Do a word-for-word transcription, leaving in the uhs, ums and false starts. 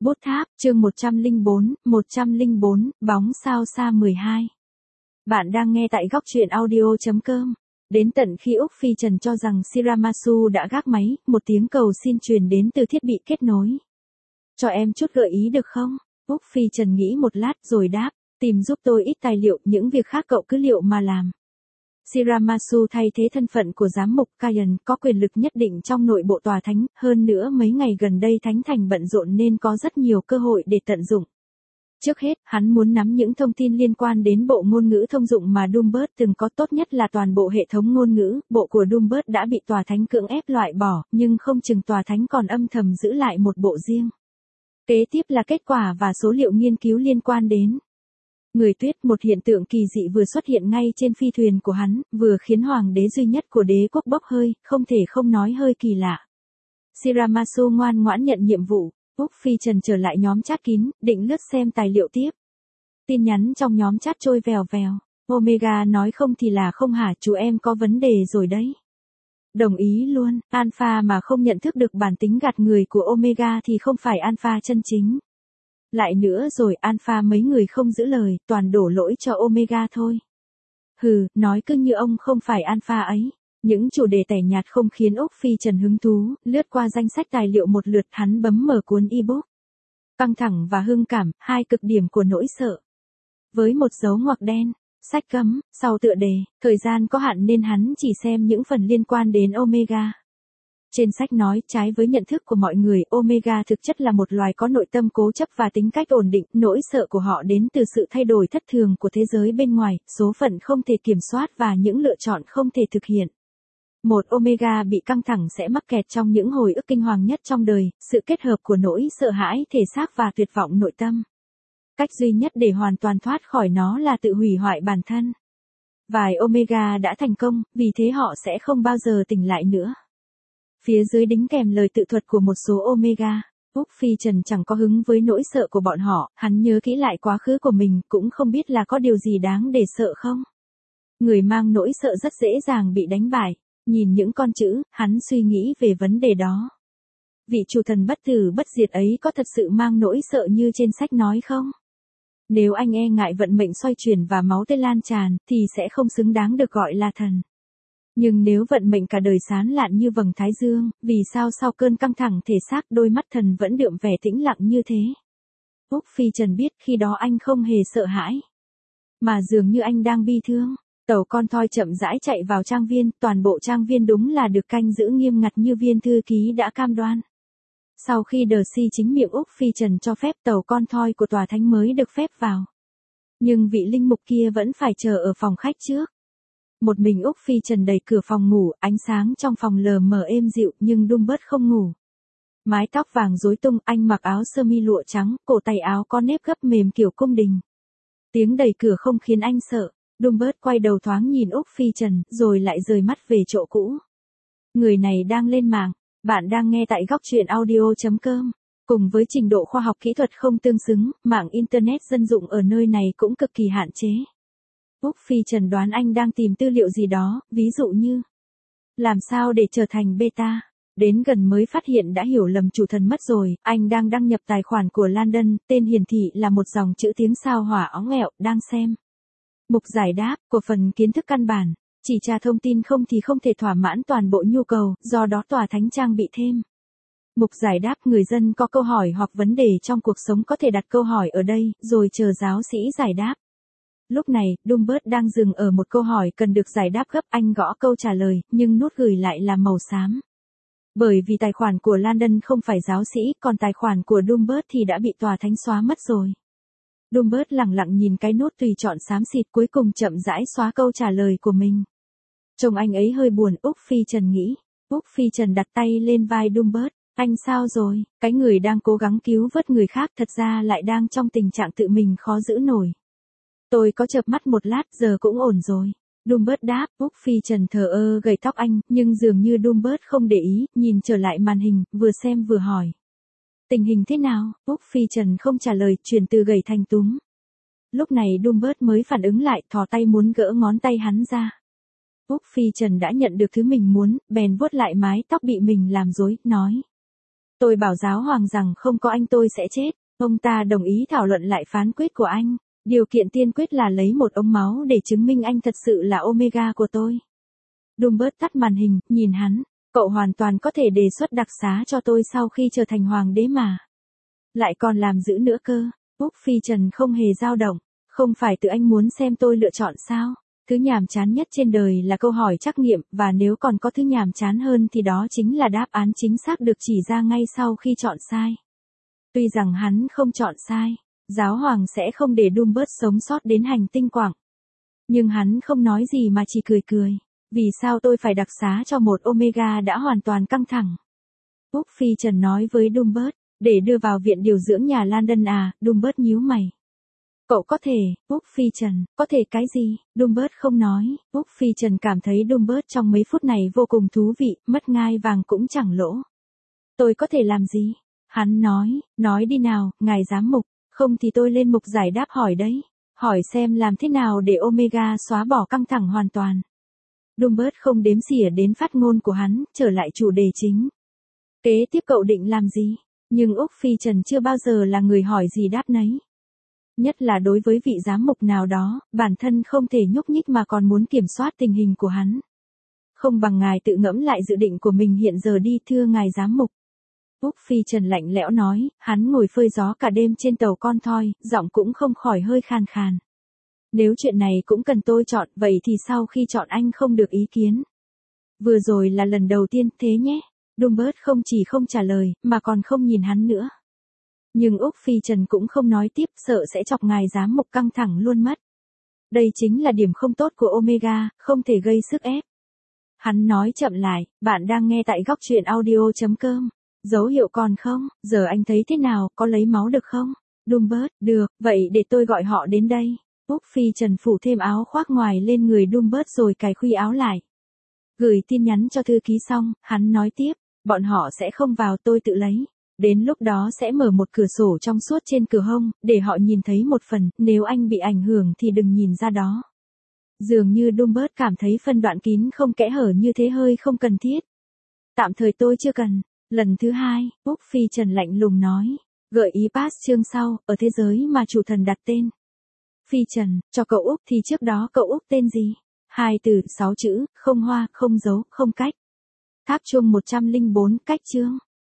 Bút tháp, chương một trăm lẻ bốn, một trăm lẻ bốn, bóng sao xa mười hai. Bạn đang nghe tại góc truyện audio chấm com. Đến tận khi Úc Phi Trần cho rằng Shiramasu đã gác máy, một tiếng cầu xin truyền đến từ thiết bị kết nối. Cho em chút gợi ý được không? Úc Phi Trần nghĩ một lát rồi đáp, tìm giúp tôi ít tài liệu, những việc khác cậu cứ liệu mà làm. Shiramasu thay thế thân phận của giám mục Kayan, có quyền lực nhất định trong nội bộ tòa thánh, hơn nữa mấy ngày gần đây thánh thành bận rộn nên có rất nhiều cơ hội để tận dụng. Trước hết, hắn muốn nắm những thông tin liên quan đến bộ ngôn ngữ thông dụng mà Doombird từng có, tốt nhất là toàn bộ hệ thống ngôn ngữ. Bộ của Doombird đã bị tòa thánh cưỡng ép loại bỏ, nhưng không chừng tòa thánh còn âm thầm giữ lại một bộ riêng. Kế tiếp là kết quả và số liệu nghiên cứu liên quan đến Người Tuyết, một hiện tượng kỳ dị vừa xuất hiện ngay trên phi thuyền của hắn, vừa khiến hoàng đế duy nhất của đế quốc bốc hơi, không thể không nói hơi kỳ lạ. Shiramasu ngoan ngoãn nhận nhiệm vụ. Úc Phi Trần trở lại nhóm chat kín, định lướt xem tài liệu tiếp. Tin nhắn trong nhóm chat trôi vèo vèo. Omega nói không thì là không hả, chú em có vấn đề rồi đấy. Đồng ý luôn, Alpha mà không nhận thức được bản tính gạt người của Omega thì không phải Alpha chân chính. Lại nữa rồi, Alpha mấy người không giữ lời, toàn đổ lỗi cho Omega thôi. Hừ, nói cứ như ông không phải Alpha ấy. Những chủ đề tẻ nhạt không khiến Úc Phi Trần hứng thú, lướt qua danh sách tài liệu một lượt, hắn bấm mở cuốn ebook. Căng thẳng và hưng cảm, hai cực điểm của nỗi sợ. Với một dấu ngoặc đen, sách cấm, sau tựa đề, thời gian có hạn nên hắn chỉ xem những phần liên quan đến Omega. Trên sách nói, trái với nhận thức của mọi người, Omega thực chất là một loài có nội tâm cố chấp và tính cách ổn định, nỗi sợ của họ đến từ sự thay đổi thất thường của thế giới bên ngoài, số phận không thể kiểm soát và những lựa chọn không thể thực hiện. Một Omega bị căng thẳng sẽ mắc kẹt trong những hồi ức kinh hoàng nhất trong đời, sự kết hợp của nỗi sợ hãi thể xác và tuyệt vọng nội tâm. Cách duy nhất để hoàn toàn thoát khỏi nó là tự hủy hoại bản thân. Vài Omega đã thành công, vì thế họ sẽ không bao giờ tỉnh lại nữa. Phía dưới đính kèm lời tự thuật của một số Omega. Úc Phi Trần chẳng có hứng với nỗi sợ của bọn họ, hắn nhớ kỹ lại quá khứ của mình, cũng không biết là có điều gì đáng để sợ không. Người mang nỗi sợ rất dễ dàng bị đánh bại. Nhìn những con chữ, hắn suy nghĩ về vấn đề đó. Vị chủ thần bất tử bất diệt ấy có thật sự mang nỗi sợ như trên sách nói không? Nếu anh e ngại vận mệnh xoay chuyển và máu tươi lan tràn, thì sẽ không xứng đáng được gọi là thần. Nhưng nếu vận mệnh cả đời sán lạn như vầng thái dương, vì sao sau cơn căng thẳng thể xác đôi mắt thần vẫn đượm vẻ tĩnh lặng như thế? Úc Phi Trần biết khi đó anh không hề sợ hãi, mà dường như anh đang bi thương. Tàu con thoi chậm rãi chạy vào trang viên, toàn bộ trang viên đúng là được canh giữ nghiêm ngặt như viên thư ký đã cam đoan. Sau khi Darcy chính miệng Úc Phi Trần cho phép, tàu con thoi của tòa thánh mới được phép vào. Nhưng vị linh mục kia vẫn phải chờ ở phòng khách trước. Một mình Úc Phi Trần đẩy cửa phòng ngủ, ánh sáng trong phòng lờ mờ êm dịu, nhưng Doombird không ngủ. Mái tóc vàng rối tung, anh mặc áo sơ mi lụa trắng, cổ tay áo có nếp gấp mềm kiểu cung đình. Tiếng đẩy cửa không khiến anh sợ. Doombird quay đầu thoáng nhìn Úc Phi Trần, rồi lại rời mắt về chỗ cũ. Người này đang lên mạng. Bạn đang nghe tại góc truyện audio chấm com. Cùng với trình độ khoa học kỹ thuật không tương xứng, mạng Internet dân dụng ở nơi này cũng cực kỳ hạn chế. Úc Phi Trần đoán anh đang tìm tư liệu gì đó, ví dụ như làm sao để trở thành beta. Đến gần mới phát hiện đã hiểu lầm chủ thần mất rồi, anh đang đăng nhập tài khoản của London, tên hiển thị là một dòng chữ tiếng sao hỏa óng ẹo, đang xem. Mục giải đáp, của phần kiến thức căn bản, chỉ tra thông tin không thì không thể thỏa mãn toàn bộ nhu cầu, do đó tòa thánh trang bị thêm. Mục giải đáp, người dân có câu hỏi hoặc vấn đề trong cuộc sống có thể đặt câu hỏi ở đây, rồi chờ giáo sĩ giải đáp. Lúc này, Doombird đang dừng ở một câu hỏi cần được giải đáp gấp, anh gõ câu trả lời, nhưng nút gửi lại là màu xám. Bởi vì tài khoản của London không phải giáo sĩ, còn tài khoản của Doombird thì đã bị tòa thánh xóa mất rồi. Doombird lặng lặng nhìn cái nút tùy chọn xám xịt, cuối cùng chậm rãi xóa câu trả lời của mình. Trông anh ấy hơi buồn, Úc Phi Trần nghĩ. Úc Phi Trần đặt tay lên vai Doombird. Anh sao rồi? Cái người đang cố gắng cứu vớt người khác thật ra lại đang trong tình trạng tự mình khó giữ nổi. Tôi có chợp mắt một lát, giờ cũng ổn rồi. Doombird đáp. Úc Phi Trần thờ ơ gẩy tóc anh, nhưng dường như Doombird không để ý, nhìn trở lại màn hình, vừa xem vừa hỏi. Tình hình thế nào? Úc Phi Trần không trả lời, chuyển từ gầy thành túm. Lúc này Doombird mới phản ứng lại, thò tay muốn gỡ ngón tay hắn ra. Úc Phi Trần đã nhận được thứ mình muốn, bèn vuốt lại mái tóc bị mình làm rối, nói. Tôi bảo giáo hoàng rằng không có anh tôi sẽ chết. Ông ta đồng ý thảo luận lại phán quyết của anh. Điều kiện tiên quyết là lấy một ống máu để chứng minh anh thật sự là Omega của tôi. Dumbert tắt màn hình, nhìn hắn. Cậu hoàn toàn có thể đề xuất đặc xá cho tôi sau khi trở thành hoàng đế mà. Lại còn làm giữ nữa cơ. Úc Phi Trần không hề dao động. Không phải tự anh muốn xem tôi lựa chọn sao? Thứ nhàm chán nhất trên đời là câu hỏi trắc nghiệm, và nếu còn có thứ nhàm chán hơn thì đó chính là đáp án chính xác được chỉ ra ngay sau khi chọn sai. Tuy rằng hắn không chọn sai, giáo hoàng sẽ không để Dumbert sống sót đến hành tinh quặng. Nhưng hắn không nói gì mà chỉ cười cười. Vì sao tôi phải đặc xá cho một Omega đã hoàn toàn căng thẳng? Úc Phi Trần nói với Dumbert, để đưa vào viện điều dưỡng nhà London à? Dumbert nhíu mày. Cậu có thể, Úc Phi Trần, có thể cái gì? Dumbert không nói. Úc Phi Trần cảm thấy Dumbert trong mấy phút này vô cùng thú vị, mất ngai vàng cũng chẳng lỗ. Tôi có thể làm gì? Hắn nói, nói đi nào, ngài giám mục, không thì tôi lên mục giải đáp hỏi đấy. Hỏi xem làm thế nào để Omega xóa bỏ căng thẳng hoàn toàn. Dumbert không đếm xỉa đến phát ngôn của hắn, trở lại chủ đề chính. Kế tiếp cậu định làm gì? Nhưng Úc Phi Trần chưa bao giờ là người hỏi gì đáp nấy. Nhất là đối với vị giám mục nào đó, bản thân không thể nhúc nhích mà còn muốn kiểm soát tình hình của hắn. Không bằng ngài tự ngẫm lại dự định của mình hiện giờ đi, thưa ngài giám mục. Úc Phi Trần lạnh lẽo nói, hắn ngồi phơi gió cả đêm trên tàu con thoi, giọng cũng không khỏi hơi khàn khàn. Nếu chuyện này cũng cần tôi chọn, vậy thì sau khi chọn anh không được ý kiến. Vừa rồi là lần đầu tiên, thế nhé. Dumbert không chỉ không trả lời, mà còn không nhìn hắn nữa. Nhưng Úc Phi Trần cũng không nói tiếp, sợ sẽ chọc ngài giám mục căng thẳng luôn mất. Đây chính là điểm không tốt của Omega, không thể gây sức ép. Hắn nói chậm lại, bạn đang nghe tại góc truyện audio chấm com. Dấu hiệu còn không, giờ anh thấy thế nào, có lấy máu được không? Dumbert, được, vậy để tôi gọi họ đến đây. Úc Phi Trần phủ thêm áo khoác ngoài lên người Dumbert rồi cài khuy áo lại. Gửi tin nhắn cho thư ký xong, hắn nói tiếp, bọn họ sẽ không vào, tôi tự lấy. Đến lúc đó sẽ mở một cửa sổ trong suốt trên cửa hông, để họ nhìn thấy một phần, nếu anh bị ảnh hưởng thì đừng nhìn ra đó. Dường như Dumbert cảm thấy phân đoạn kín không kẽ hở như thế hơi không cần thiết. Tạm thời tôi chưa cần. Lần thứ hai, Úc Phi Trần lạnh lùng nói, gợi ý pass chương sau, ở thế giới mà chủ thần đặt tên. Phi Trần, cho cậu Úc thì trước đó cậu Úc tên gì? Hai từ, sáu chữ, không hoa, không dấu, không cách. Tháp chuông một trăm lẻ bốn, cách chương.